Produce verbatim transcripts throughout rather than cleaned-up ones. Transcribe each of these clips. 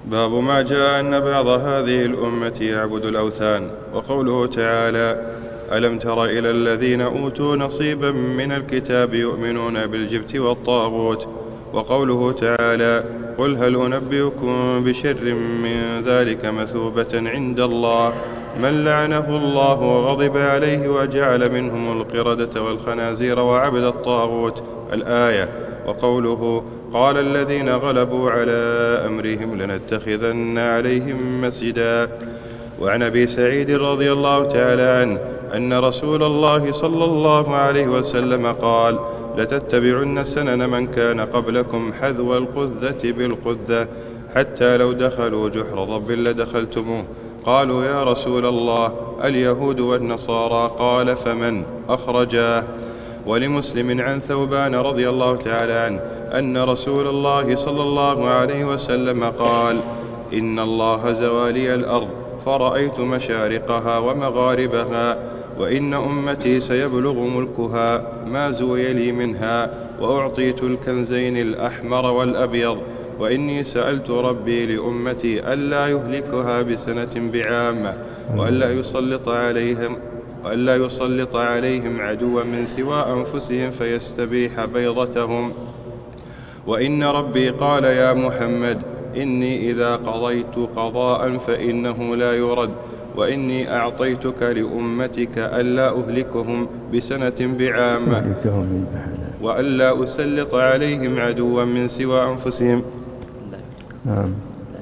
باب ما جاء أن بعض هذه الأمة يعبد الأوثان. وقوله تعالى: ألم تر إلى الذين أوتوا نصيبا من الكتاب يؤمنون بالجبت والطاغوت. وقوله تعالى: قل هل أنبئكم بشر من ذلك مثوبة عند الله من لعنه الله وغضب عليه وجعل منهم القردة والخنازير وعبد الطاغوت. الآية. وقوله: قال الذين غلبوا على أمرهم لنتخذن عليهم مسجدا. وعن أبي سعيد رضي الله تعالى عنه أن رسول الله صلى الله عليه وسلم قال: لتتبعن سنن من كان قبلكم حذو القذة بالقذة حتى لو دخلوا جحر ضب لدخلتموه. قالوا: يا رسول الله اليهود والنصارى؟ قال: فمن؟ أخرجاه. ولمسلم عن ثوبان رضي الله تعالى عنه أن رسول الله صلى الله عليه وسلم قال: إن الله زوالي الأرض فرأيت مشارقها ومغاربها، وإن أمتي سيبلغ ملكها ما زوي لي منها، وأعطيت الكنزين الأحمر والأبيض، وإني سألت ربي لأمتي ألا يهلكها بسنة بعامة، وألا يسلط عليهم وألا يسلط عليهم عدوا من سوى أنفسهم فيستبيح بيضتهم. وإن ربي قال: يا محمد إني إذا قضيت قضاء فإنه لا يرد، وإني أعطيتك لأمتك ألا أهلكهم بسنة بعامة، وألا أسلط عليهم عدوا من سوى أنفسهم. نعم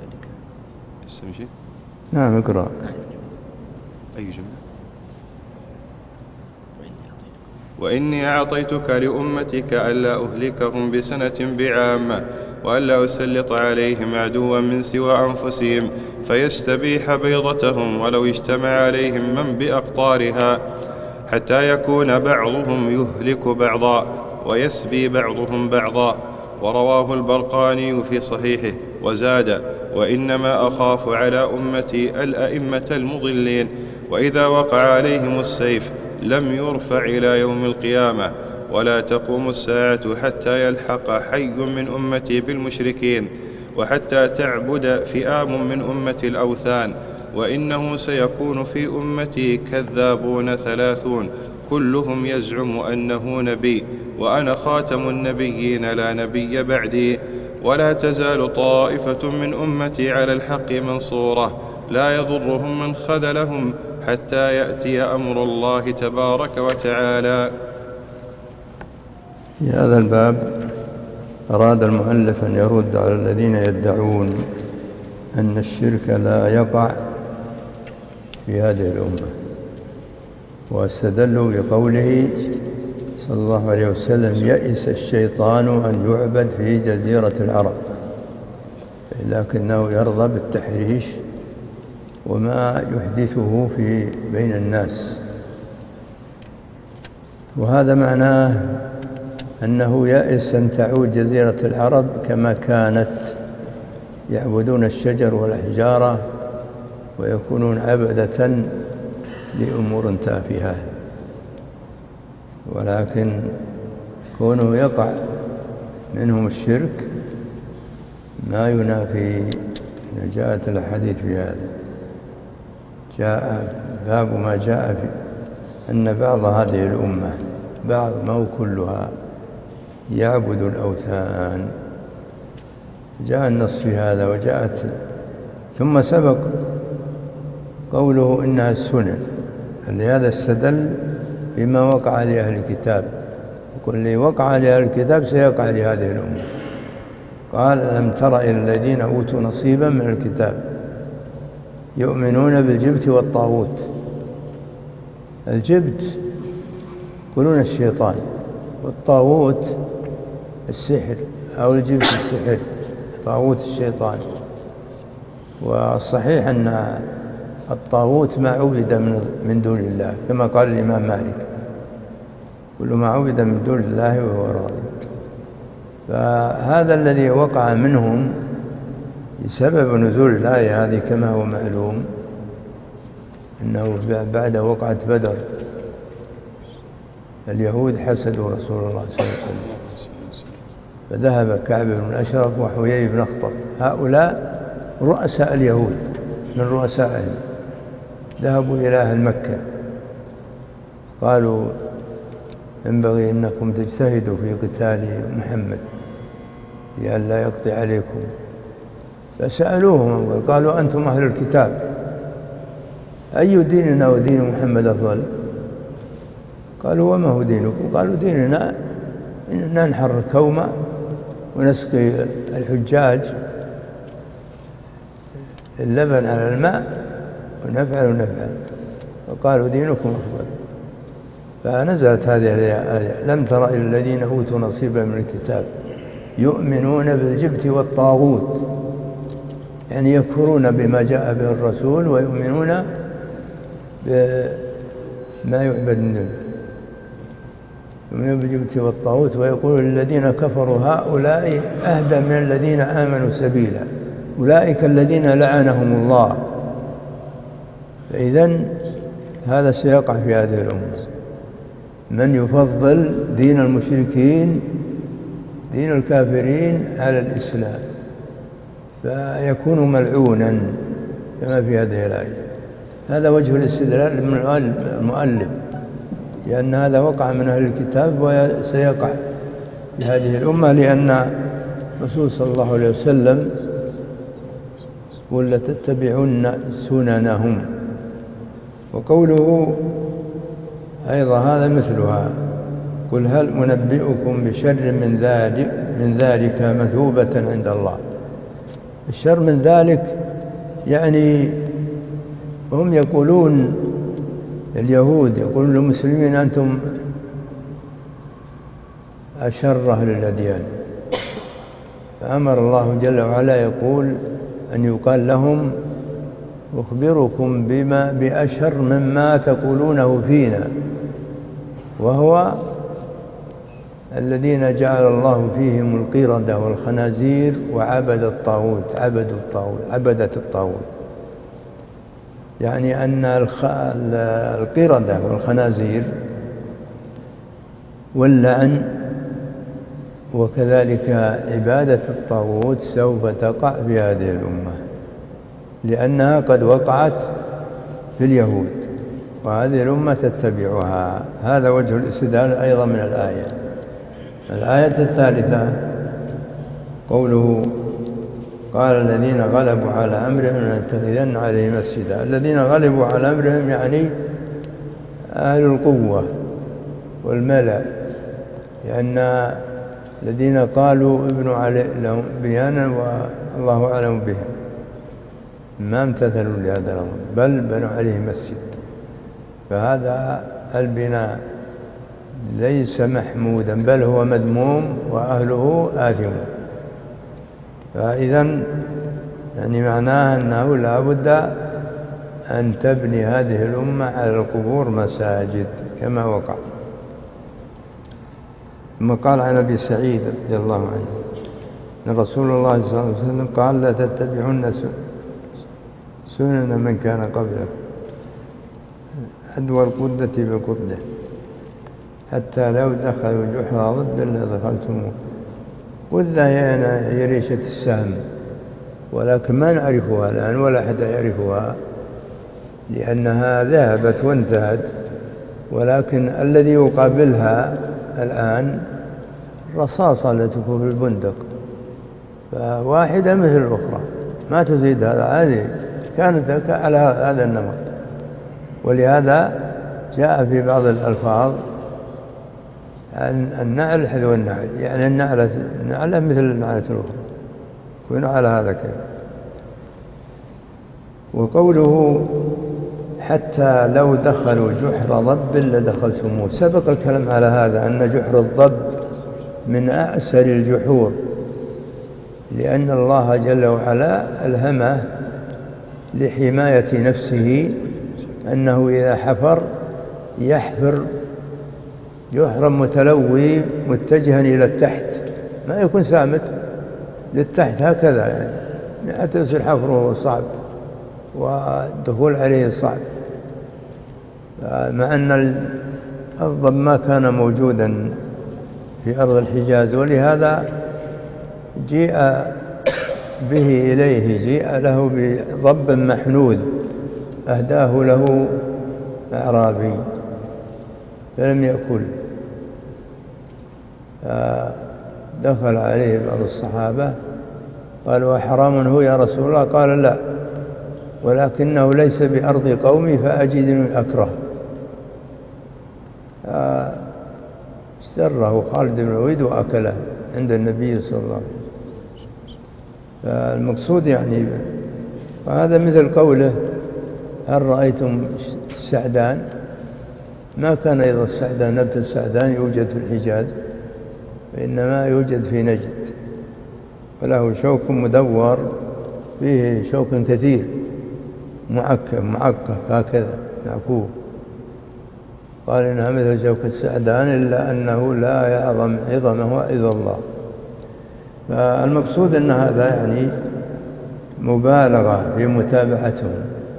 نعم اقرأ. أي جملة؟ وإني أعطيتك لأمتك ألا أهلكهم بسنة بعامة، وألا أسلط عليهم عدوا من سوى أنفسهم فيستبيح بيضتهم ولو اجتمع عليهم من بأقطارها، حتى يكون بعضهم يهلك بعضا ويسبي بعضهم بعضا. ورواه البرقاني في صحيحه وزاد: وإنما أخاف على أمتي الأئمة المضلين، وإذا وقع عليهم السيف لم يرفع إلى يوم القيامة، ولا تقوم الساعة حتى يلحق حي من أمتي بالمشركين، وحتى تعبد فئام من أمة الأوثان. وإنه سيكون في أمتي كذابون ثلاثون كلهم يزعم أنه نبي، وأنا خاتم النبيين لا نبي بعدي، ولا تزال طائفة من أمتي على الحق منصورة لا يضرهم من خذلهم حتى يأتي أمر الله تبارك وتعالى. في هذا الباب أراد المؤلف أن يرد على الذين يدعون أن الشرك لا يقع في هذه الأمة، واستدلوا بقوله صلى الله عليه وسلم: يئس الشيطان أن يعبد في جزيرة العرب، لكنه يرضى بالتحريش وما يحدثه في بين الناس. وهذا معناه أنه يئس أن تعود جزيرة العرب كما كانت، يعبدون الشجر والأحجار ويكونون عبدة لأمور تافهة، ولكن كونه يقع منهم الشرك ما ينافي جاءت الحديث في هذا. جاء باب ما جاء في أن بعض هذه الأمة، بعض ما هو كلها، يعبد الأوثان. جاء النص في هذا. وجاءت ثم سبق قوله إنها السنن، لهذا استدل بما وقع لأهل الكتاب، يقول لي وقع لأهل الكتاب سيقع لهذه الأمة. قال: ألم تر إلى الذين أوتوا نصيبا من الكتاب يؤمنون بالجبت والطاغوت. الجبت يقولون الشيطان، والطاغوت السحر أو الجبت السحر، طاغوت الشيطان. والصحيح أن الطاغوت ما عبد من دون الله، كما قال الإمام مالك: كل ما عبد من دون الله وهو راض. فهذا الذي وقع منهم بسبب نزول الآية هذه كما هو معلوم، أنه بعد وقعة بدر اليهود حسدوا رسول الله صلى الله عليه وسلم، فذهب كعب بن أشرف وحيي بن أخطب، هؤلاء رؤساء اليهود من رؤسائهم ذهبوا إلى أهل مكة قالوا ينبغي أنكم تجتهدوا في قتال محمد لئلا يقضي عليكم، فسألوهم قالوا أنتم أهل الكتاب أي ديننا ودين محمد أفضل؟ قالوا وما هو دينكم؟ قالوا ديننا إن ننحر الكومة ونسقي الحجاج اللبن على الماء ونفعل ونفعل. فقالوا دينكم أفضل. فنزلت هذه الآية لم تر إلى الذين أوتوا نصيبا من الكتاب يؤمنون بالجبت والطاغوت، يعني يكفرون بما جاء به الرسول ويؤمنون بما يعبد من دونه، يؤمنون بالجبت والطاغوت ويقول الذين كفروا هؤلاء أهدى من الذين آمنوا سبيلا أولئك الذين لعنهم الله. فإذن هذا سيقع في هذه الأمة من يفضل دين المشركين دين الكافرين على الإسلام فيكون ملعونا كما في هذه الآية. هذا وجه الاستدلال من المؤلف، لأن هذا وقع من أهل الكتاب وسيقع في هذه الأمة، لأن الرسول صلى الله عليه وسلم قل لتتبعن سننهم. وقوله أيضا هذا مثلها قل هل أنبئكم بشر من ذلك من ذلك مثوبة عند الله. الشر من ذلك يعني هم يقولون اليهود يقولون للمسلمين أنتم أشر أهل الأديان، فأمر الله جل وعلا يقول أن يقال لهم أخبركم بما بأشر مما تقولونه فينا، وهو الذين جعل الله فيهم القردة والخنازير وعبد الطاغوت عبدوا الطاغوت عبدة الطاغوت. يعني أن القردة والخنازير واللعن وكذلك عبادة الطاغوت سوف تقع في هذه الأمة، لأنها قد وقعت في اليهود وهذه الأمة تتبعها. هذا وجه الاستدلال أيضا من الآية. الآية الثالثة قوله قال الذين غلبوا على أمرهم لنتخذن عليهم مسجدا. الذين غلبوا على أمرهم يعني أهل القوة والملأ، لأن الذين قالوا ابنوا علي لهم بنيانا والله أعلم بهم ما امتثلوا لهذا الأمر بل بنوا عليه مسجد. فهذا البناء ليس محمودا بل هو مذموم وأهله آثمون. فإذن يعني معناه أنه لا بد أن تبني هذه الأمة على القبور مساجد كما وقع. ثم قال عن أبي سعيد رضي الله عنه أن رسول الله صلى الله عليه وسلم قال لا تتبعون سنن من كان قبلكم حذو القدة بقدة حتى لو دخلوا جحر ضب لدخلتموه. قدة هي ريشة السهم، ولكن ما نعرفها الآن ولا أحد يعرفها لأنها ذهبت وانتهت، ولكن الذي يقابلها الآن الرصاصة التي تكون في البندق، فواحدة مثل الأخرى ما تزيد. هذا هذه كانت على هذا النمط، ولهذا جاء في بعض الألفاظ النعل حذو النعل، يعني النعلة النعلة مثل النعلة الأخرى، يكون على هذا كيف. وقوله حتى لو دخلوا جحر ضب لدخلتموه، سبق الكلام على هذا أن جحر الضب من أعسر الجحور، لأن الله جل وعلا ألهمه لحماية نفسه أنه إذا حفر يحفر جحرا متلوي متجها إلى التحت، ما يكون سامت للتحت هكذا، يعني حتى يصير حفره صعب والدخول عليه صعب، مع أن الضب ما كان موجودا في أرض الحجاز. ولهذا جيء به إليه، جيء له بضب محنود أهداه له أعرابي فلم يأكل، فدخل عليه بعض الصحابة قالوا أحرام هو يا رسول الله؟ قال لا، ولكنه ليس بأرض قومي فأجدني أكره. اشتره خالد بن الوليد وأكله عند النبي صلى الله عليه وسلم. فالمقصود يعني، وهذا مثل قوله هل رأيتم السعدان؟ ما كان أيضا السعدان، نبت السعدان يوجد في الحجاز، وإنما يوجد في نجد، وله شوك مدور فيه شوك كثير معكف معكف هكذا معكوف. قال إنها مثل شوك السعدان إلا أنه لا يعظم عظمه إلا الله. فالمقصود أن هذا يعني مبالغة في متابعتهم،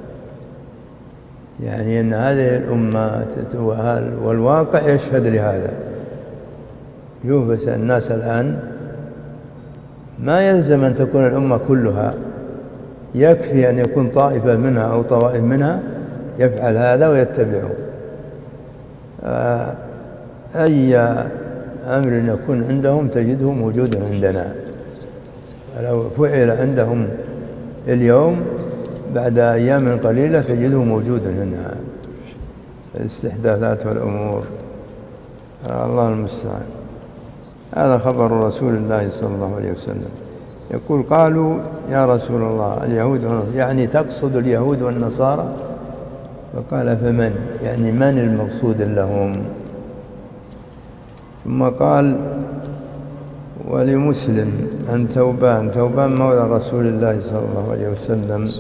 يعني أن هذه الأمة والواقع يشهد لهذا. يوبس الناس الآن ما يلزم أن تكون الأمة كلها، يكفي أن يكون طائفة منها أو طوائف منها يفعل هذا ويتبعه. أي أمر يكون عندهم تجده موجودا عندنا، لو فعل عندهم اليوم بعد أيام قليلة تجده موجودا هنا، الاستحداثات والأمور. الله المستعان. هذا خبر رسول الله صلى الله عليه وسلم. يقول قالوا يا رسول الله اليهود والنصارى، يعني تقصد اليهود والنصارى؟ فقال فمن، يعني من المقصود لهم؟ ثم قال ولمسلم عن ثوبان، ثوبان مولى رسول الله صلى الله عليه وسلم،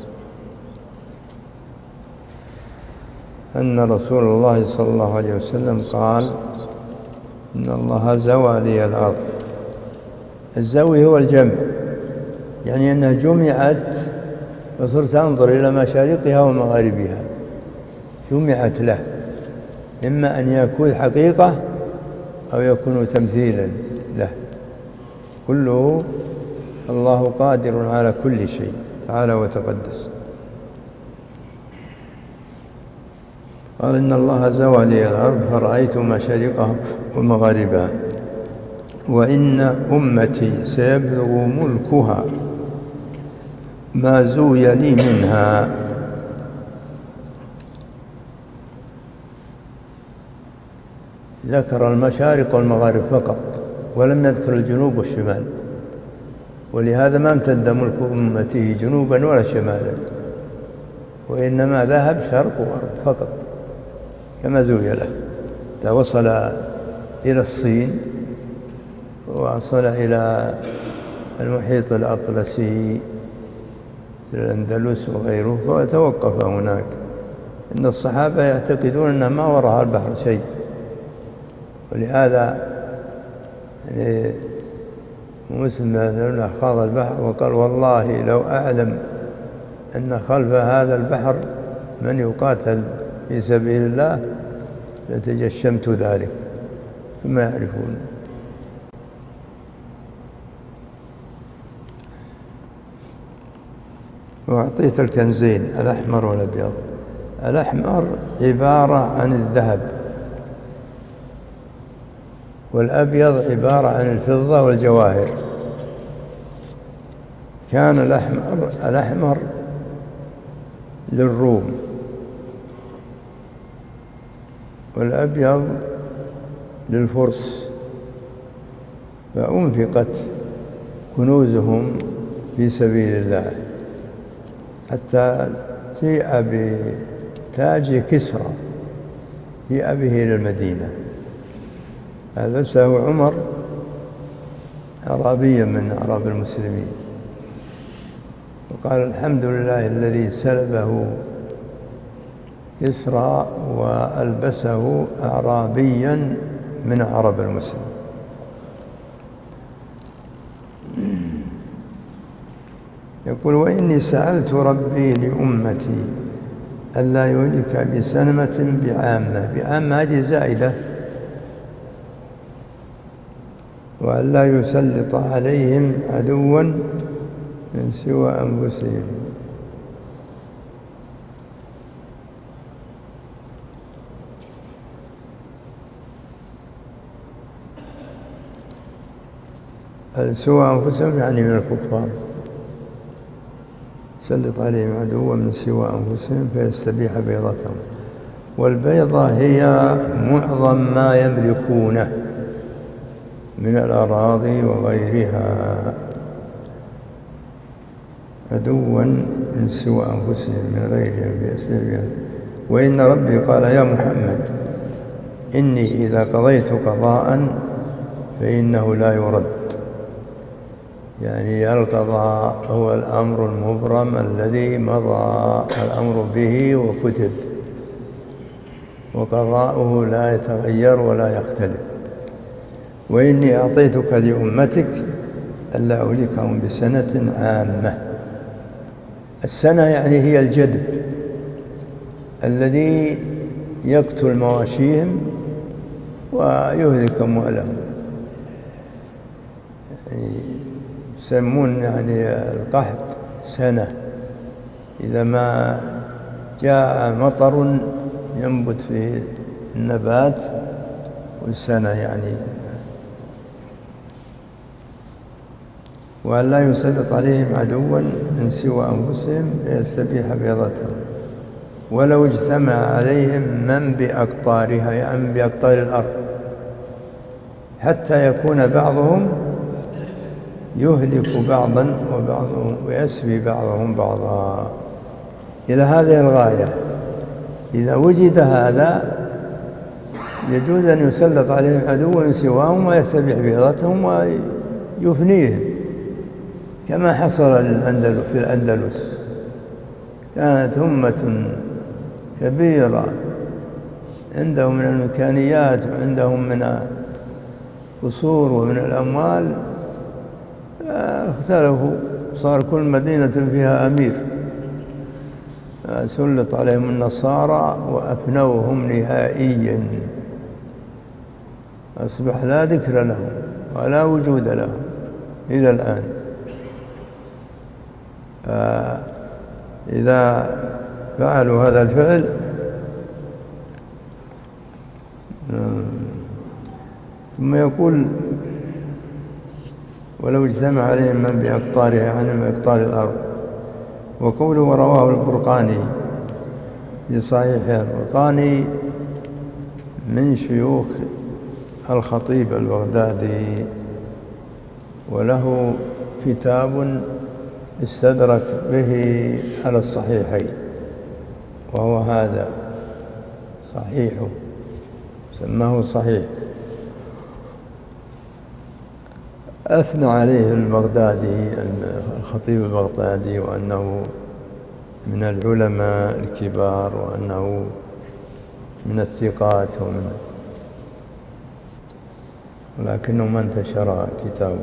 أن رسول الله صلى الله عليه وسلم قال إن الله زوى لي الأرض. الزوي هو الجمع، يعني أنها جمعت وصرت أنظر إلى مشارقها ومغاربها، جمعت له، إما أن يكون حقيقة أو يكون تمثيلا له، كله الله قادر على كل شيء تعالى وتقدس. قال إن الله زوى لي الأرض فرأيت مشارقها ومغاربها، وإن أمتي سيبلغ ملكها ما زوي لي منها. ذكر المشارق والمغارب فقط ولم يذكر الجنوب والشمال، ولهذا ما امتد ملك أمته جنوبا ولا شمالا، وإنما ذهب شرق وغرب فقط كما زوي له. وصل إلى الصين ووصل إلى المحيط الأطلسي في الأندلس وغيره، فتوقف هناك. إن الصحابة يعتقدون أن ما وراء البحر شيء، ولهذا يعني مسلم خاض البحر وقال والله لو أعلم أن خلف هذا البحر من يقاتل في سبيل الله لتجشمت ذلك، ثم يعرفون. وأعطيت الكنزين الأحمر والأبيض. الأحمر عبارة عن الذهب، والأبيض عبارة عن الفضة والجواهر. كان الأحمر, الأحمر للروم، والأبيض للفرس، فأنفقت كنوزهم في سبيل الله حتى جيء بتاج كسرى جيء به إلى المدينة، لبسه عمر أعرابيا من أعراب المسلمين، وقال الحمد لله الذي سلبه كسرى وألبسه أعرابيا من أعراب المسلمين. يقول وإني سألت ربي لأمتي ألا يهلك بسنمة بعامة، بعامة هذه زائدة، وألا يسلط عليهم عدوا من سوى أنفسهم. سوى أنفسهم يعني من الكفار، سلط عليهم عدوا من سوى أنفسهم فيستبيح بيضتهم. والبيضة هي معظم ما يملكونه من الأراضي وغيرها، عدوا من سوى أنفسهم من غيرهم فيستبيح. وإن ربي قال يا محمد إني إذا قضيت قضاء فإنه لا يرد، يعني القضاء هو الأمر المبرم الذي مضى الأمر به وكتب، وقضاؤه لا يتغير ولا يختلف. وإني أعطيتك لأمتك ألا أهلكهم بسنة عامة. السنة يعني هي الجدب الذي يقتل مواشيهم ويهلك أموالهم، يسمون يعني القحط سنة، إذا ما جاء مطر ينبت فيه النبات والسنة يعني. وأن لا يسلط عليهم عدوا من سوى أنفسهم فيستبيح بيضتهم. ولو اجتمع عليهم من بأقطارها، يعني بأقطار الأرض، حتى يكون بعضهم يهلك بعضا وبعضهم ويسبي بعضهم بعضا إلى هذه الغاية. إذا وجد هذا يجوز أن يسلط عليهم عدو من سواهم ويستبيح بيضتهم ويفنيهم، كما حصل في الأندلس. كانت أمة كبيرة عندهم من الإمكانيات وعندهم من القصور ومن الأموال، اختلفوا، صار كل مدينة فيها أمير، سلط عليهم النصارى وأفنوهم نهائيا، أصبح لا ذكر لهم ولا وجود لهم إلى الآن. إذا فعلوا هذا الفعل ثم يقول ولو اجتمع عليهم من بأقطارها، يعني من أقطار الأرض. وقوله ورواه البرقاني في صحيحه. البرقاني من شيوخ الخطيب البغدادي، وله كتاب استدرك به على الصحيحين، وهو هذا صحيحه، سماه صحيح. أثنى عليه البغدادي الخطيب البغدادي وأنه من العلماء الكبار وأنه من الثقات ومن، ولكنه ما انتشر كتابه.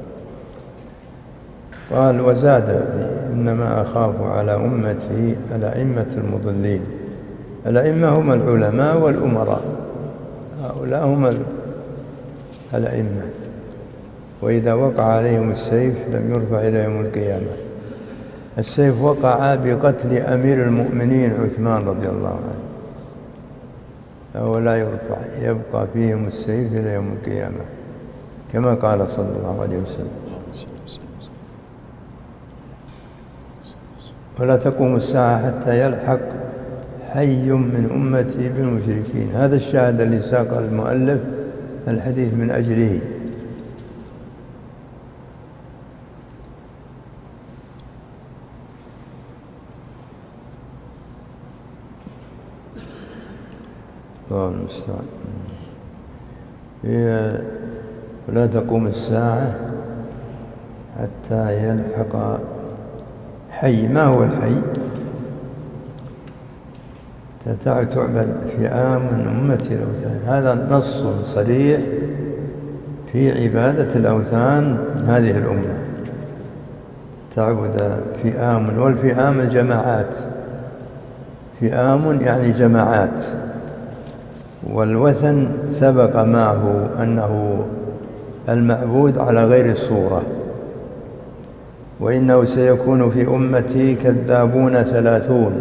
قال وزاد إنما أخاف على أمتي الأئمة المضلين. الأئمة هم العلماء والأمراء، هؤلاء هم الأئمة، وإذا وقع عليهم السيف لم يرفع إلى يوم القيامة. السيف وقع بقتل أمير المؤمنين عثمان رضي الله عنه، فهو لا يرفع، يبقى فيهم السيف إلى يوم القيامة كما قال صلى الله عليه وسلم. ولا تقوم الساعة حتى يلحق حي من أمتي بالمشركين. هذا الشاهد اللي ساق المؤلف الحديث من أجله. الله المستعان. ولا تقوم الساعة حتى يلحق حي. ما هو الحي؟ تعبد فئام من أمتي الأوثان. هذا نص صريح في عبادة الأوثان هذه الأمة، تعبد فئام، والفئام الجماعات، فئام يعني جماعات. والوثن سبق معه أنه المعبود على غير الصورة، وإنه سيكون في أمتي كذابون ثلاثون،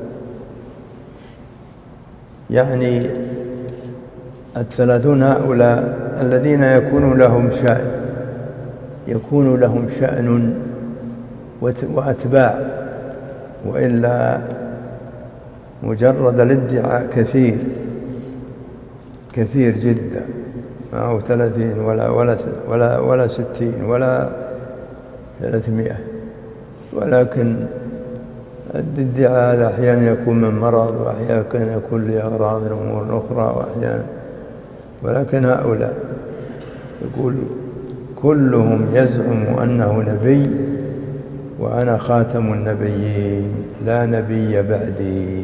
يعني الثلاثون هؤلاء الذين يكون لهم شأن يكون لهم شأن وأتباع، وإلا مجرد الادعاء كثير كثير جدا، ما هو ثلاثين ولا ولا ولا ولا ستين ولا ثلاثمائة، ولكن الادعاء هذا أحيانا يكون من مرض، وأحيانا يكون لأغراض أمور أخرى، وأحيانا ولكن هؤلاء يقول كلهم يزعم أنه نبي، وأنا خاتم النبيين لا نبي بعدي،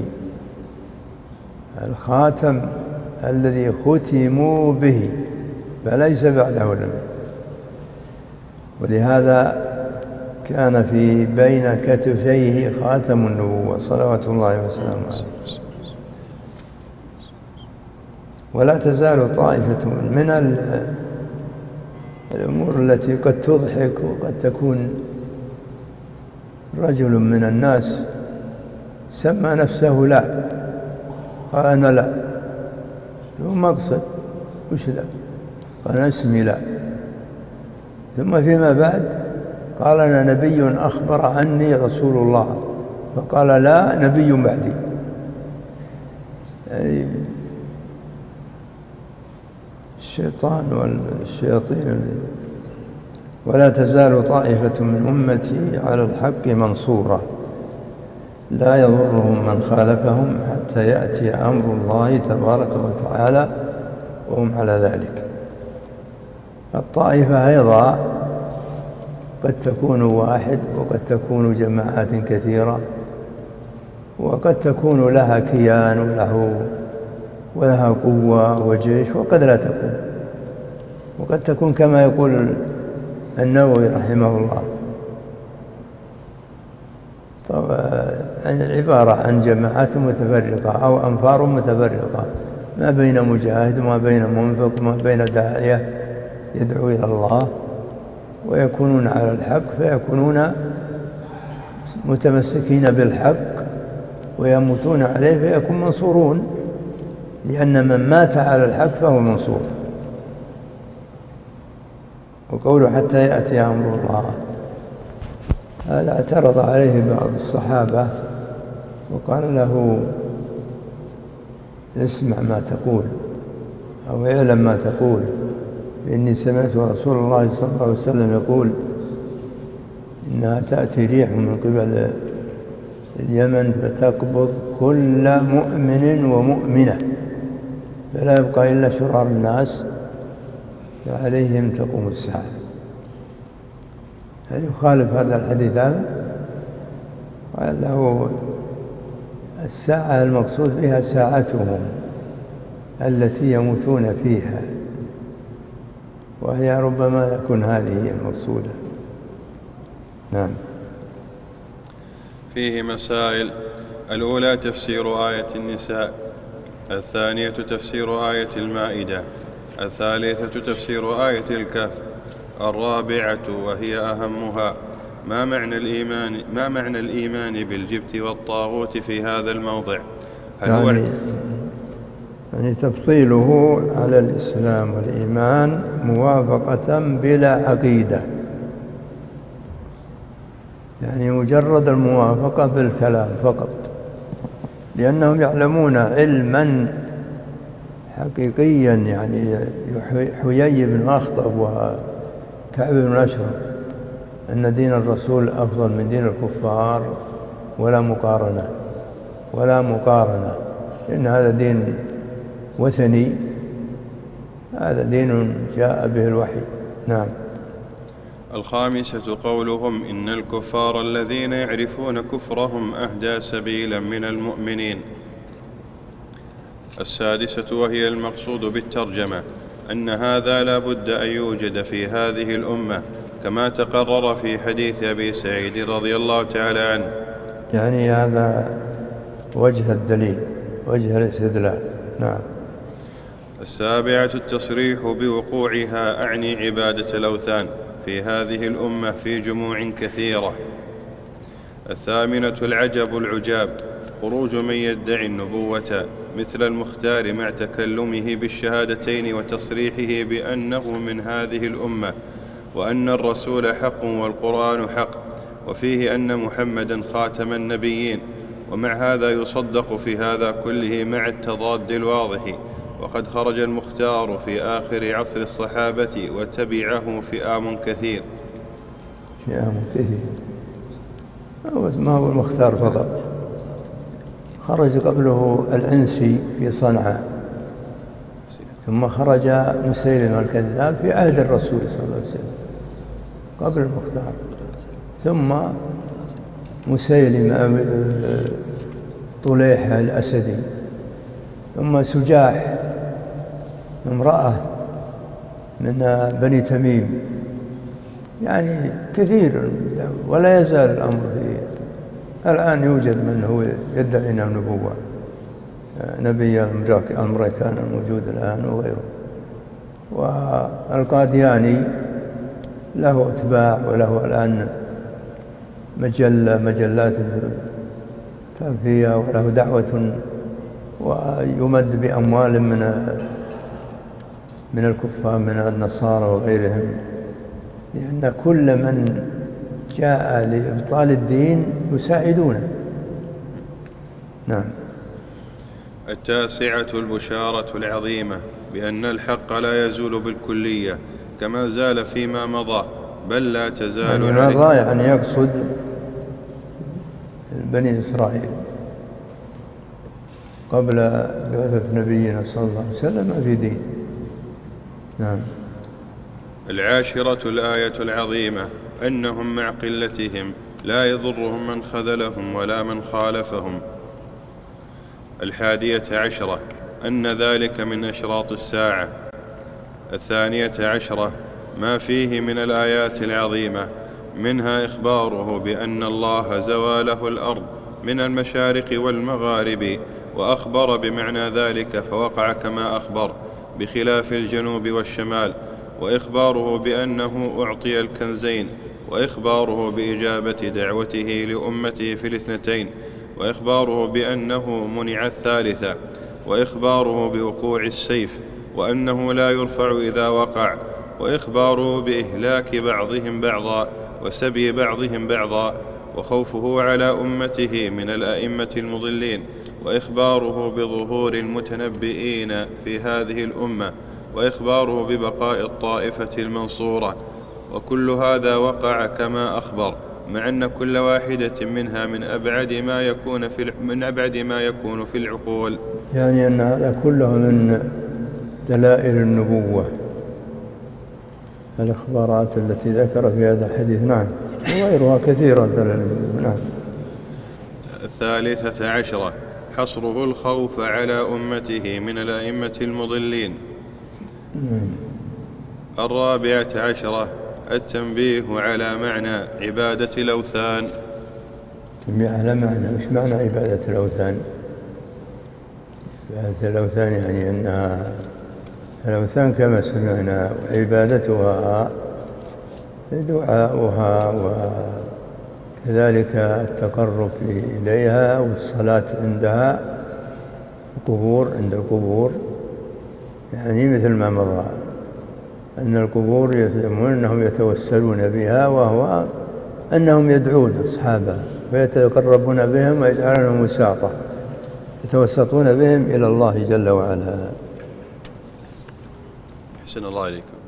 الخاتم الذي ختموا به فليس بعده نبي. ولهذا كان في بين كتفيه خاتم النبوة صلوات الله وسلامه عليه. ولا تزال طائفة من الأمور التي قد تضحك وقد تكون، رجل من الناس سمى نفسه لا، قال أنا لا، هو مقصد وش لا؟ قال أنا اسمي لا، ثم فيما بعد قال أنا نبي أخبر عني رسول الله، فقال لا نبي بعدي. يعني الشيطان والشياطين. ولا تزال طائفة من أمتي على الحق منصورة لا يضرهم من خالفهم حتى يأتي أمر الله تبارك وتعالى وهم على ذلك. الطائفة أيضا قد تكون واحد، وقد تكون جماعات كثيرة، وقد تكون لها كيان وله ولها قوة وجيش، وقد لا تكون، وقد تكون كما يقول النووي رحمه الله. طبعا العبارة عن جماعات متفرقة أو أنفار متفرقة، ما بين مجاهد وما بين منفق وما بين داعية يدعو إلى الله ويكونون على الحق، فيكونون متمسكين بالحق ويموتون عليه فيكون منصورون، لأن من مات على الحق فهو منصور. وقوله حتى يأتي أمر الله، هذا اعترض عليه بعض الصحابة وقال له اسمع ما تقول أو اعلم ما تقول، إني سمعت رسول الله صلى الله عليه وسلم يقول إنها تأتي ريح من قبل اليمن فتقبض كل مؤمن ومؤمنة فلا يبقى إلا شرار الناس فعليهم تقوم الساعة. هل يخالف هذا الحديث هذا؟ قال له الساعة المقصود بها ساعتهم التي يموتون فيها، وهي ربما تكون هذه المقصودة. نعم. فيه مسائل: الأولى تفسير آية النساء، الثانية تفسير آية المائدة، الثالثة تفسير آية الكهف، الرابعة وهي أهمها ما معنى الإيمان ما معنى الإيمان بالجبت والطاغوت في هذا الموضع؟ هل يعني, هو يعني تفصيله على الإسلام والإيمان موافقة بلا عقيدة، يعني مجرد الموافقة بالكلام فقط، لأنهم يعلمون علما حقيقيا. يعني حيي بن أخطب وكعب بن أشرف أن دين الرسول أفضل من دين الكفار ولا مقارنة ولا مقارنة، لأن هذا دين وثني، هذا دين جاء به الوحي. نعم. الخامسة قولهم إن الكفار الذين يعرفون كفرهم أهدى سبيلا من المؤمنين. السادسة وهي المقصود بالترجمة أن هذا لا بد أن يوجد في هذه الأمة كما تقرر في حديث أبي سعيد رضي الله تعالى عنه. يعني هذا وجه الدليل، وجه الاستدلال. نعم. السابعة التصريح بوقوعها أعني عبادة الأوثان، في هذه الأمة في جموع كثيرة. الثامنة العجب العجاب خروج من يدعي النبوة مثل المختار مع تكلمه بالشهادتين وتصريحه بأنه من هذه الأمة، وأن الرسول حق والقرآن حق، وفيه أن محمدا خاتم النبيين، ومع هذا يصدق في هذا كله مع التضاد الواضح. وقد خرج المختار في آخر عصر الصحابة وتبعه فئام كثير. فئام كثير ما هو المختار فقط، خرج قبله العنسي في صنعاء، ثم خرج مسيلمة الكذاب في عهد الرسول صلى الله عليه وسلم قبل المختار، ثم مسيلمة طليحة الأسدي، ثم سجاح امرأة من بني تميم، يعني كثير. ولا يزال الأمر في الآن يوجد من هو يدعي النبوة، نبي الأمريكان الموجود الآن وغيره. والقادياني له أتباع وله الآن مجلة مجلات تنفية وله دعوة، ويمد بأموال من من الكفار من النصارى وغيرهم، لأن كل من جاء لإبطال الدين يساعدونه. نعم. التاسعة البشارة العظيمة بأن الحق لا يزول بالكلية كما زال فيما مضى، بل لا تزال يعني مضى يعني يقصد بني إسرائيل قبل بعثة نبينا صلى الله عليه وسلم ما في دين. نعم. العاشرة الآية العظيمة أنهم مع قلتهم لا يضرهم من خذلهم ولا من خالفهم. الحادية عشرة أن ذلك من أشراط الساعة. الثانية عشرة ما فيه من الآيات العظيمة، منها إخباره بأن الله زوى له الأرض من المشارق والمغارب، وأخبر بمعنى ذلك فوقع كما أخبر بخلاف الجنوب والشمال، وإخباره بأنه أعطي الكنزين، وإخباره بإجابة دعوته لأمته في الاثنتين، وإخباره بأنه منع الثالثة، وإخباره بوقوع السيف وأنه لا يرفع إذا وقع، وإخباره بإهلاك بعضهم بعضا وسبي بعضهم بعضا، وخوفه على أمته من الأئمة المضلين، وإخباره بظهور المتنبئين في هذه الأمة، وإخباره ببقاء الطائفة المنصورة. وكل هذا وقع كما أخبر، مع أن كل واحدة منها من أبعد ما يكون في من أبعد ما يكون في العقول. يعني أن هذا كله من دلائل النبوة، الإخبارات التي ذكر في هذا الحديث. نعم. وغيرها كثيرة دلائل النبوة. نعم. الثالثة عشرة حصره الخوف على أمته من الأئمة المضلين. نعم. الرابعة عشرة التنبيه على معنى عبادة الأوثان. تنبيه على معنى، مش معنى عبادة الأوثان؟ عبادة الأوثان يعني أنها الأوثان كما سمعنا، وعبادتها دعاؤها وكذلك التقرب إليها والصلاة عندها، القبور عند القبور، يعني مثل ما مضى أن القبور يزعمون أنهم يتوسلون بها، وهو أنهم يدعون أصحابها ويتقربون بهم ويجعلونهم وساطة، يتوسطون بهم إلى الله جل وعلا. أحسن الله عليكم.